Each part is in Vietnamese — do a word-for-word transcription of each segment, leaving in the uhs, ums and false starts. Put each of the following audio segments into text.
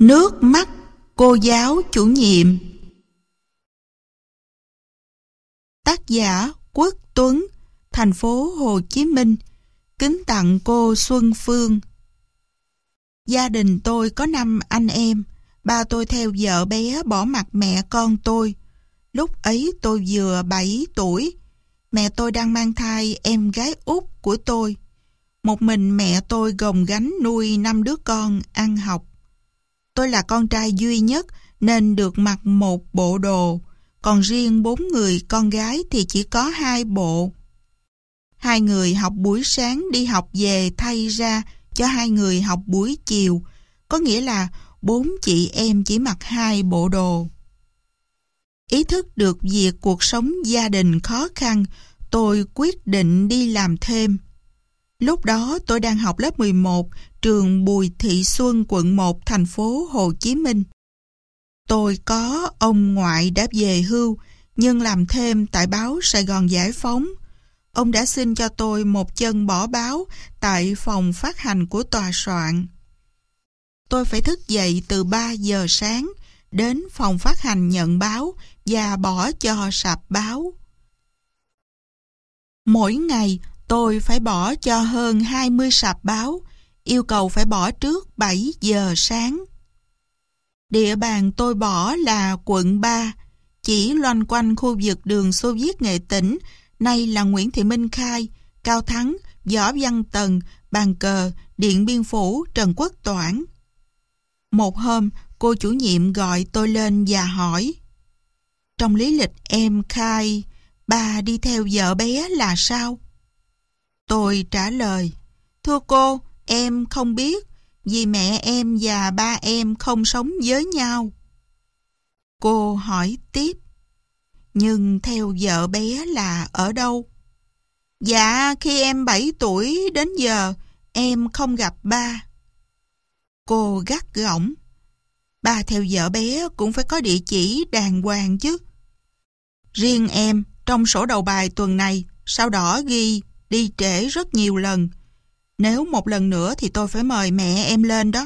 Nước mắt cô giáo chủ nhiệm. Tác giả Quốc Tuấn, thành phố Hồ Chí Minh. Kính tặng cô Xuân Phương. Gia đình tôi có năm anh em. Ba tôi theo vợ bé bỏ mặc mẹ con tôi. Lúc ấy tôi vừa bảy tuổi. Mẹ tôi đang mang thai em gái út của tôi. Một mình mẹ tôi gồng gánh nuôi năm đứa con ăn học. Tôi là con trai duy nhất nên được mặc một bộ đồ, còn riêng bốn người con gái thì chỉ có hai bộ. Hai người học buổi sáng đi học về thay ra cho hai người học buổi chiều, có nghĩa là bốn chị em chỉ mặc hai bộ đồ. Ý thức được việc cuộc sống gia đình khó khăn, tôi quyết định đi làm thêm. Lúc đó tôi đang học lớp mười một, trường Bùi Thị Xuân, quận một, thành phố Hồ Chí Minh. Tôi có ông ngoại đã về hưu, nhưng làm thêm tại báo Sài Gòn Giải Phóng. Ông đã xin cho tôi một chân bỏ báo tại phòng phát hành của tòa soạn. Tôi phải thức dậy từ ba giờ sáng, đến phòng phát hành nhận báo và bỏ cho sạp báo. Mỗi ngày, tôi phải bỏ cho hơn hai mươi sạp báo, yêu cầu phải bỏ trước bảy giờ sáng. Địa bàn tôi bỏ là quận ba, chỉ loanh quanh khu vực đường Xô Viết Nghệ Tĩnh, nay là Nguyễn Thị Minh Khai, Cao Thắng, Võ Văn Tần, Bàn Cờ, Điện Biên Phủ, Trần Quốc Toản. Một hôm, cô chủ nhiệm gọi tôi lên và hỏi: trong lý lịch em khai ba đi theo vợ bé là sao? Tôi trả lời: thưa cô, em không biết, vì mẹ em và ba em không sống với nhau. Cô hỏi tiếp: nhưng theo vợ bé là ở đâu? Dạ, khi em bảy tuổi đến giờ, em không gặp ba. Cô gắt gỏng: ba theo vợ bé cũng phải có địa chỉ đàng hoàng chứ. Riêng em, trong sổ đầu bài tuần này, sao đỏ ghi đi trễ rất nhiều lần. Nếu một lần nữa thì tôi phải mời mẹ em lên đó.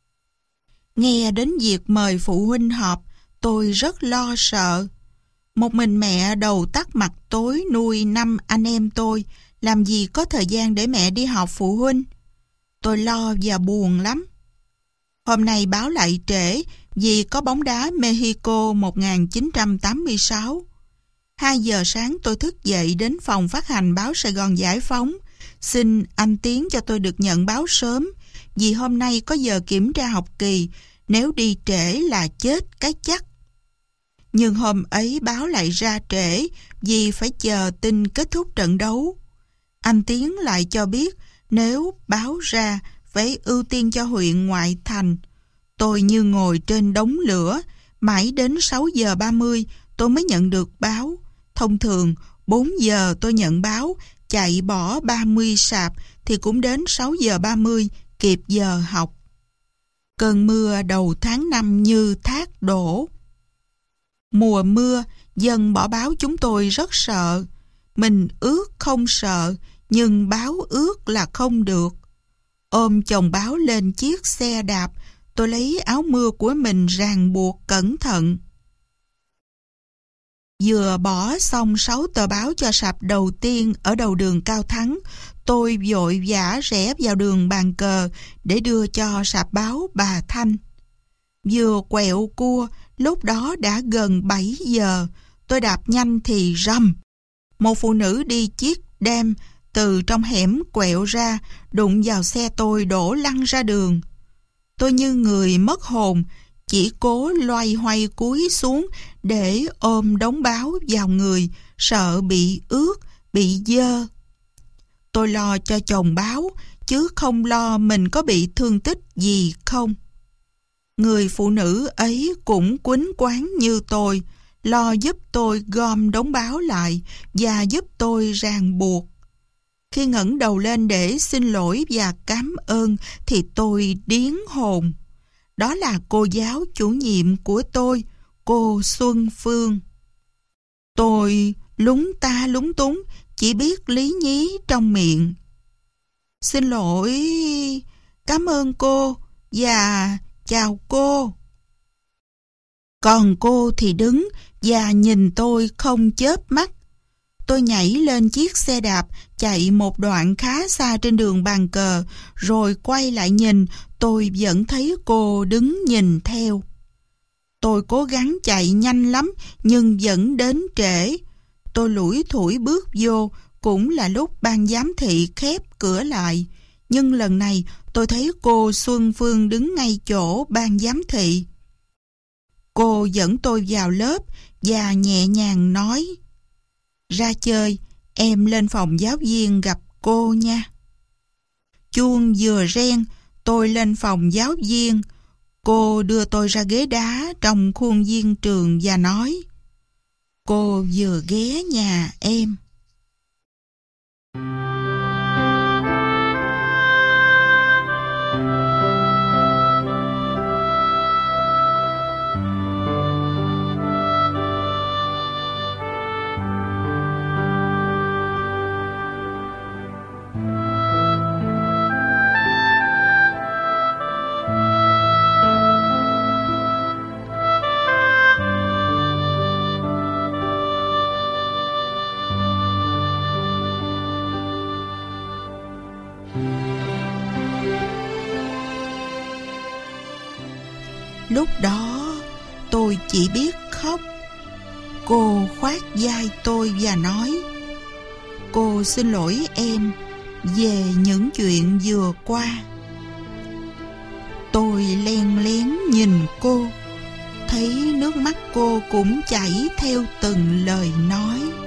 Nghe đến việc mời phụ huynh họp, tôi rất lo sợ. Một mình mẹ đầu tắt mặt tối nuôi năm anh em tôi, làm gì có thời gian để mẹ đi họp phụ huynh. Tôi lo và buồn lắm. Hôm nay báo lại trễ vì có bóng đá Mexico một nghìn chín trăm tám mươi sáu. Hai giờ sáng tôi thức dậy đến phòng phát hành báo Sài Gòn Giải Phóng, xin anh Tiến cho tôi được nhận báo sớm, vì hôm nay có giờ kiểm tra học kỳ, nếu đi trễ là chết cái chắc. Nhưng hôm ấy báo lại ra trễ vì phải chờ tin kết thúc trận đấu. Anh Tiến lại cho biết nếu báo ra phải ưu tiên cho huyện ngoại thành. Tôi như ngồi trên đống lửa, mãi đến sáu giờ ba mươi tôi mới nhận được báo. Thông thường bốn giờ tôi nhận báo, chạy bỏ ba mươi sạp thì cũng đến sáu giờ ba mươi, kịp giờ học. Cơn mưa đầu tháng năm như thác đổ. Mùa mưa, dân bỏ báo chúng tôi rất sợ. Mình ướt không sợ, nhưng báo ướt là không được. Ôm chồng báo lên chiếc xe đạp, tôi lấy áo mưa của mình ràng buộc cẩn thận. Vừa bỏ xong sáu tờ báo cho sạp đầu tiên ở đầu đường Cao Thắng, tôi vội vã rẽ vào đường Bàn Cờ để đưa cho sạp báo bà Thanh. Vừa quẹo cua, lúc đó đã gần bảy giờ, tôi đạp nhanh thì rầm. Một phụ nữ đi chiếc đem từ trong hẻm quẹo ra, đụng vào xe tôi đổ lăn ra đường. Tôi như người mất hồn, chỉ cố loay hoay cúi xuống để ôm đống báo vào người, sợ bị ướt, bị dơ. Tôi lo cho chồng báo, chứ không lo mình có bị thương tích gì không. Người phụ nữ ấy cũng quýnh quán như tôi, lo giúp tôi gom đống báo lại và giúp tôi ràng buộc. Khi ngẩng đầu lên để xin lỗi và cảm ơn thì tôi điếng hồn. Đó là cô giáo chủ nhiệm của tôi, cô Xuân Phương. Tôi lúng ta lúng túng, chỉ biết lý nhí trong miệng: xin lỗi, cảm ơn cô và chào cô. Còn cô thì đứng và nhìn tôi không chớp mắt. Tôi nhảy lên chiếc xe đạp, chạy một đoạn khá xa trên đường bàn cờ, rồi quay lại nhìn, tôi vẫn thấy cô đứng nhìn theo. Tôi cố gắng chạy nhanh lắm, nhưng vẫn đến trễ. Tôi lủi thủi bước vô, cũng là lúc ban giám thị khép cửa lại. Nhưng lần này tôi thấy cô Xuân Phương đứng ngay chỗ ban giám thị. Cô dẫn tôi vào lớp và nhẹ nhàng nói: "Ra chơi, em lên phòng giáo viên gặp cô nha." Chuông vừa reng, tôi lên phòng giáo viên. Cô đưa tôi ra ghế đá trong khuôn viên trường và nói: "Cô vừa ghé nhà em." Lúc đó tôi chỉ biết khóc. Cô khoác vai tôi và nói: "Cô xin lỗi em về những chuyện vừa qua." Tôi len lén nhìn cô, thấy nước mắt cô cũng chảy theo từng lời nói.